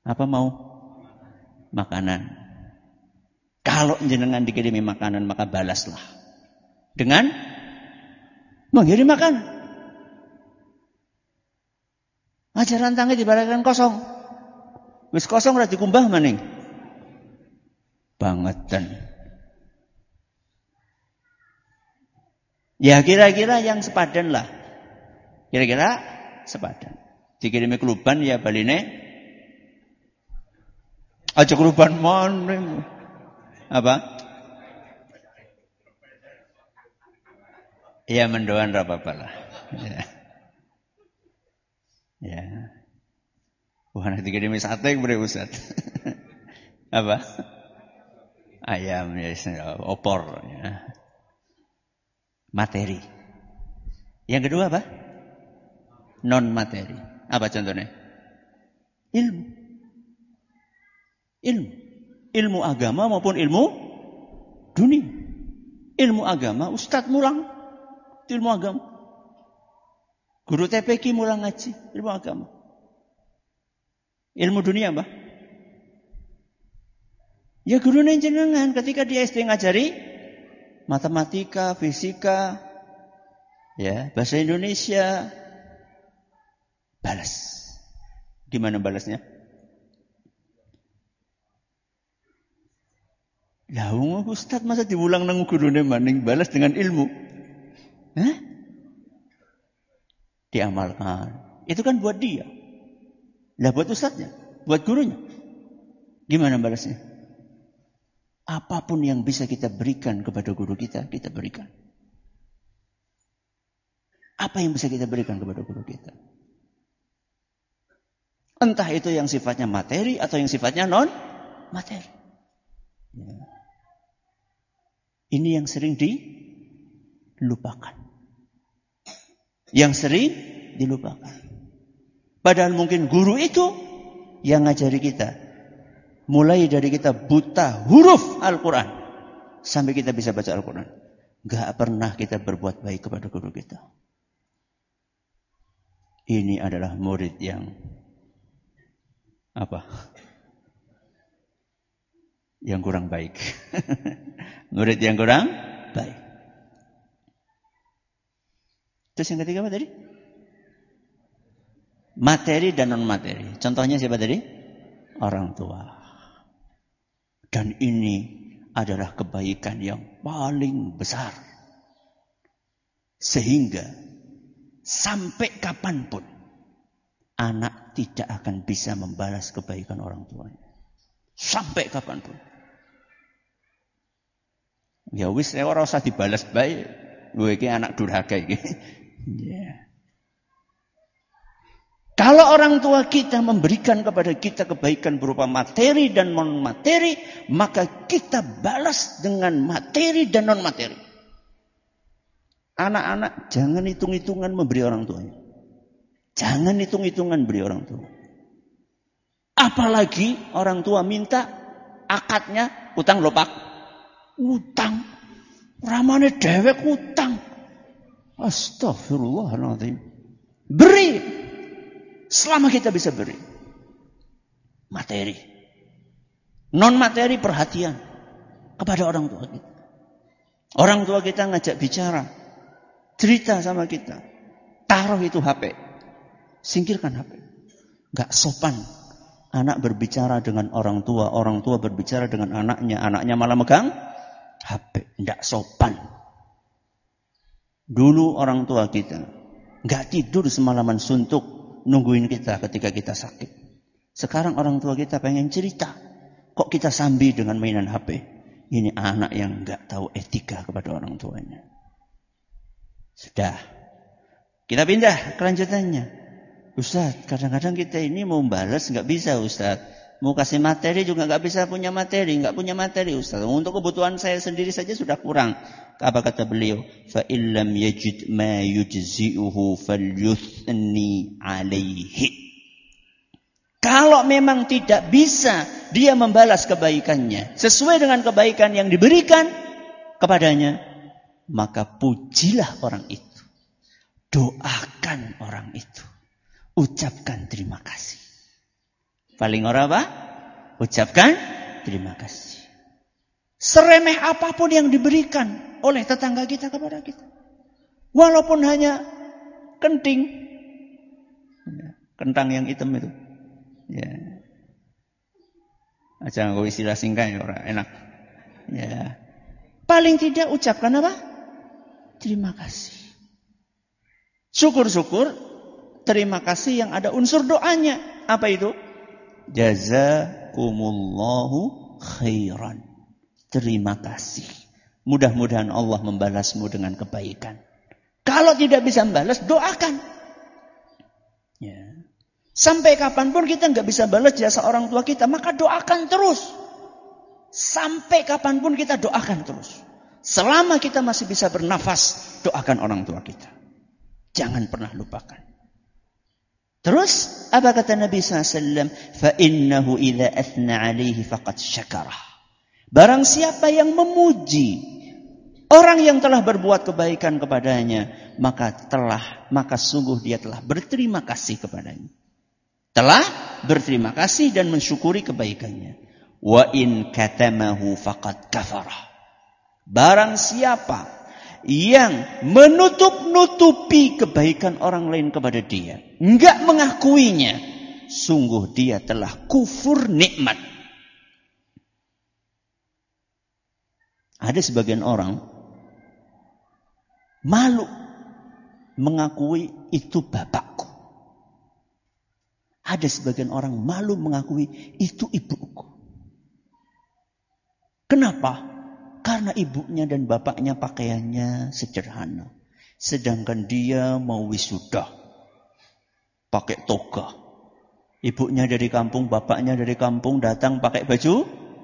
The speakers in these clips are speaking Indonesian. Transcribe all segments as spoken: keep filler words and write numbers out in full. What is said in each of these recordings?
Apa mau? Makanan. Kalau jenengan dikirimi makanan, maka balaslah dengan mengirim makanan. Ajaran tangi dibalaskan kosong. Wis kosong ora dikumbah maning. Bangetan. Ya kira-kira yang sepadan lah. Kira-kira sepadan. Dikirimi keluban ya baline. Aja keluban maning. Apa? Ya mendoan ra apa-apa lah. Ya. Ya. Wah nanti dikirimi sate bre Ustaz. Apa? Ayam ya, opor ya. Materi. Yang kedua apa? Non materi. Apa contohnya? Ilmu. Ilmu. Ilmu agama maupun ilmu dunia. Ilmu agama, ustadz mulang ilmu agama. Guru T P K mulang ngaji ilmu agama. Ilmu dunia apa? Ya guru jenengan ketika dia S D ngajari matematika, fisika, ya bahasa Indonesia, balas. Gimana balasnya? Lah wong ustaz masa diulang nang gurune maning balas dengan ilmu. Hah? Diamalkan. Itu kan buat dia. Lah buat ustaznya, buat gurunya. Gimana balasnya? Apapun yang bisa kita berikan kepada guru kita, kita berikan. Apa yang bisa kita berikan kepada guru kita? Entah itu yang sifatnya materi atau yang sifatnya non materi. Ya. Ini yang sering dilupakan. Yang sering dilupakan. Padahal mungkin guru itu yang ngajari kita. Mulai dari kita buta huruf Al-Quran. Sampai kita bisa baca Al-Quran. Gak pernah kita berbuat baik kepada guru kita. Ini adalah murid yang apa? Yang kurang baik. Murid yang kurang baik. Terus yang ketiga apa tadi? Materi dan non materi. Contohnya siapa tadi? Orang tua. Dan ini adalah kebaikan yang paling besar. Sehingga sampai kapanpun anak tidak akan bisa membalas kebaikan orang tuanya. Sampai kapanpun. Ya wis ora usah dibalas baik. Gue iki anak durhaka iki. Yeah. Kalau orang tua kita memberikan kepada kita kebaikan berupa materi dan non materi, maka kita balas dengan materi dan non materi. Anak-anak jangan hitung-hitungan memberi orang tuanya. Jangan hitung-hitungan beri orang tua. Apalagi orang tua minta akadnya utang lopak. Utang. Ramane dewek utang. Astagfirullahaladzim. Beri. Selama kita bisa beri. Materi. Non materi perhatian. Kepada orang tua kita. Orang tua kita ngajak bicara. Cerita sama kita. Taruh itu H P. Singkirkan H P. Gak sopan. Anak berbicara dengan orang tua. Orang tua berbicara dengan anaknya. Anaknya malah megang H P. Tidak sopan. Dulu orang tua kita gak tidur semalaman suntuk nungguin kita ketika kita sakit. Sekarang orang tua kita pengen cerita. Kok kita sambil dengan mainan H P? Ini anak yang gak tahu etika kepada orang tuanya. Sudah. Kita pindah kelanjutannya. Ustaz, kadang-kadang kita ini mau balas nggak bisa Ustaz. Mau kasih materi juga nggak bisa punya materi, nggak punya materi Ustaz. Untuk kebutuhan saya sendiri saja sudah kurang. Apa kata beliau? Fa illam yajid ma yujzi'uhu falyuthni alaihi. Kalau memang tidak bisa dia membalas kebaikannya sesuai dengan kebaikan yang diberikan kepadanya, maka pujilah orang itu. Doakan orang itu. Ucapkan terima kasih. Paling ora apa? Ucapkan terima kasih. Seremeh apapun yang diberikan oleh tetangga kita kepada kita. Walaupun hanya kenting. Kentang yang hitam itu. Ya. Aja nggo istilah singkai ora enak. Ya. Paling tidak ucapkan apa? Terima kasih. Syukur-syukur terima kasih yang ada unsur doanya. Apa itu? Jazakumullahu khairan. Terima kasih. Mudah-mudahan Allah membalasmu dengan kebaikan. Kalau tidak bisa membalas, doakan. Ya. Sampai kapanpun kita nggak bisa balas jasa orang tua kita, maka doakan terus. Sampai kapanpun kita doakan terus. Selama kita masih bisa bernafas, doakan orang tua kita. Jangan pernah lupakan. Terus, apa kata Nabi sallallahu alaihi wasallam? فَإِنَّهُ إِذَا أَثْنَ عَلَيْهِ فَقَدْ شَكَرَهُ. Barang siapa yang memuji orang yang telah berbuat kebaikan kepadanya, maka telah, maka sungguh dia telah berterima kasih kepadanya. Telah berterima kasih dan mensyukuri kebaikannya. Wa in katamahu faqad kafarah. Barang siapa yang menutup-nutupi kebaikan orang lain kepada dia, enggak mengakuinya, sungguh dia telah kufur nikmat. Ada sebagian orang malu mengakui itu bapakku. Ada sebagian orang malu mengakui itu ibuku. Kenapa? Karena ibunya dan bapaknya pakaiannya sederhana. Sedangkan dia mau wisuda. Pakai toga. Ibunya dari kampung, bapaknya dari kampung datang pakai baju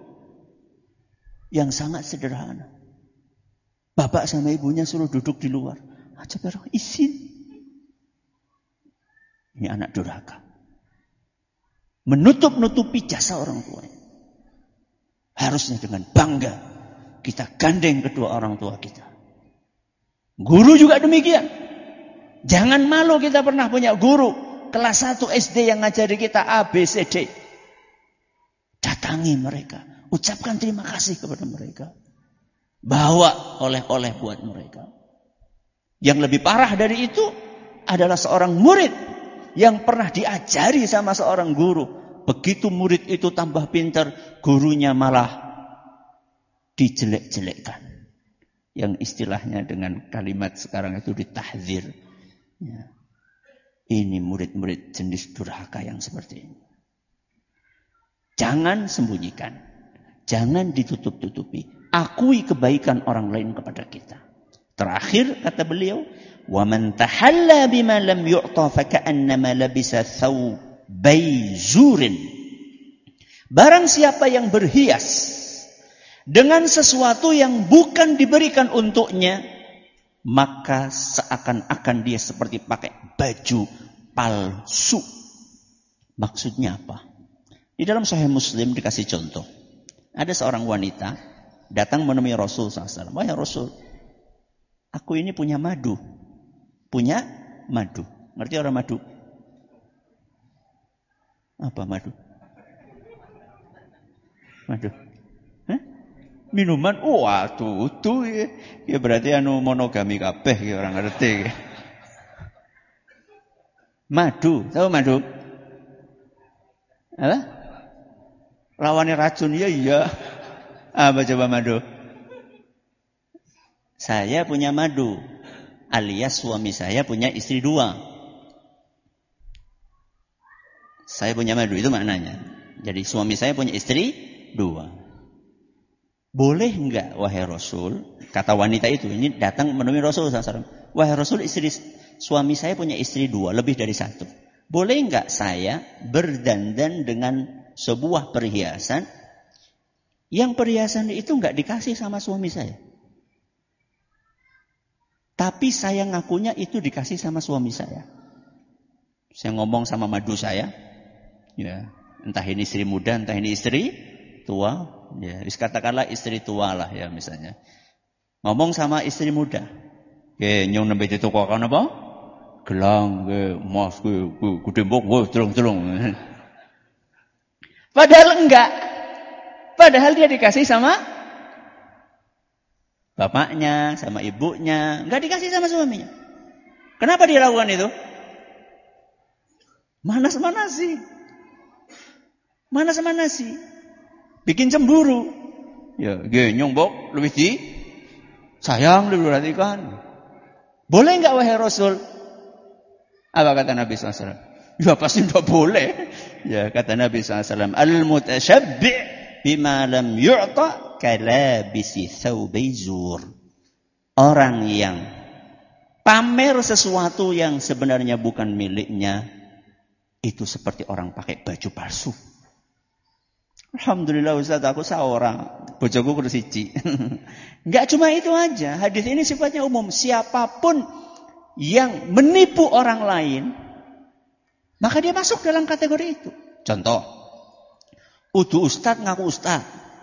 yang sangat sederhana. Bapak sama ibunya suruh duduk di luar. Aja bareng izin. Ini anak durhaka. Menutup-nutupi jasa orang tuanya. Harusnya dengan bangga kita gandeng kedua orang tua kita. Guru juga demikian. Jangan malu kita pernah punya guru kelas satu S D yang ngajari kita A, B, C, D. Datangi mereka. Ucapkan terima kasih kepada mereka. Bawa oleh-oleh buat mereka. Yang lebih parah dari itu adalah seorang murid yang pernah diajari sama seorang guru. Begitu murid itu tambah pintar, gurunya malah dijelek-jelekkan. Yang istilahnya dengan kalimat sekarang itu ditahdzir. Ya. Ini murid-murid jenis durhaka yang seperti ini. Jangan sembunyikan. Jangan ditutup-tutupi. Akui kebaikan orang lain kepada kita. Terakhir kata beliau, وَمَنْ تَحَلَّى بِمَا لَمْ يُعْطَى فَكَأَنَّمَا لَبِسَ ثَوْبَيْ زُورٍ. Barang siapa yang berhias dengan sesuatu yang bukan diberikan untuknya, maka seakan-akan dia seperti pakai baju palsu. Maksudnya apa? Di dalam Sahih Muslim dikasih contoh. Ada seorang wanita datang menemui Rasul sallallahu alaihi wasallam. Wahai Rasul, aku ini punya madu. Punya madu. Ngerti orang madu? Apa madu? Madu. Hah? Minuman? Oh, waduh, itu ya. Ya berarti anu monogami kabeh ya orang ngerti. Madu, tahu madu? Apa? Lawannya racun, ya iya. Apa coba madu? Saya punya madu. Alias suami saya punya istri dua. Saya punya madu, itu maknanya. Jadi suami saya punya istri dua. Boleh enggak, wahai Rasul? Kata wanita itu, ini datang menemui Rasul sallallahu alaihi wasallam. Wahai Rasul, istri, suami saya punya istri dua, lebih dari satu. Boleh enggak saya berdandan dengan sebuah perhiasan yang perhiasan itu enggak dikasih sama suami saya? Tapi saya ngakunya itu dikasih sama suami saya. Saya ngomong sama madu saya, ya, entah ini istri muda, entah ini istri tua, ya, katakanlah istri tua lah ya misalnya. Ngomong sama istri muda, ke nyong nembe ditukokan apa? Gelang, ke mas, ke gede mbok, wah telung-telung. Padahal enggak. Padahal dia dikasih sama bapaknya, sama ibunya. Enggak dikasih sama suaminya. Kenapa dia lakukan itu? Manas-manasi. Manas-manasi. Bikin cemburu. Ya, genyong bok, lebih di sayang, lebih perhatikan. Boleh enggak wahai Rasul? Apa kata Nabi shallallahu alaihi wasallam? Ya pasti tidak boleh. Ya kata Nabi shallallahu alaihi wasallam, al-mutashabbi' bima lam yu'ta kalabisi thawbai zur. Orang yang pamer sesuatu yang sebenarnya bukan miliknya, itu seperti orang pakai baju palsu. Alhamdulillah Ustaz, aku seorang, bojoku kudu siji. Enggak cuma itu aja, hadis ini sifatnya umum. Siapapun yang menipu orang lain, maka dia masuk dalam kategori itu. Contoh, udu ustad ngaku ustad.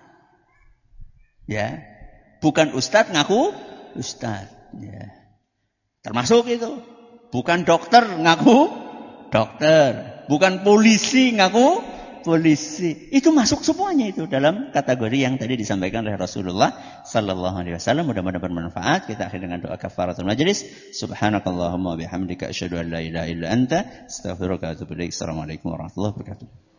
Ya. Bukan ustad ngaku ustad. Ya. Termasuk itu. Bukan dokter ngaku dokter. Bukan polisi ngaku polisi. Itu masuk semuanya itu dalam kategori yang tadi disampaikan oleh Rasulullah sallallahu alaihi wasallam. Mudah-mudahan bermanfaat. Kita akhiri dengan doa kafaratul majlis. Subhanakallahumma wa bihamdika asyhadu an la ilaha illa anta astaghfiruka wa atubu ilaik. Assalamualaikum warahmatullahi wabarakatuh.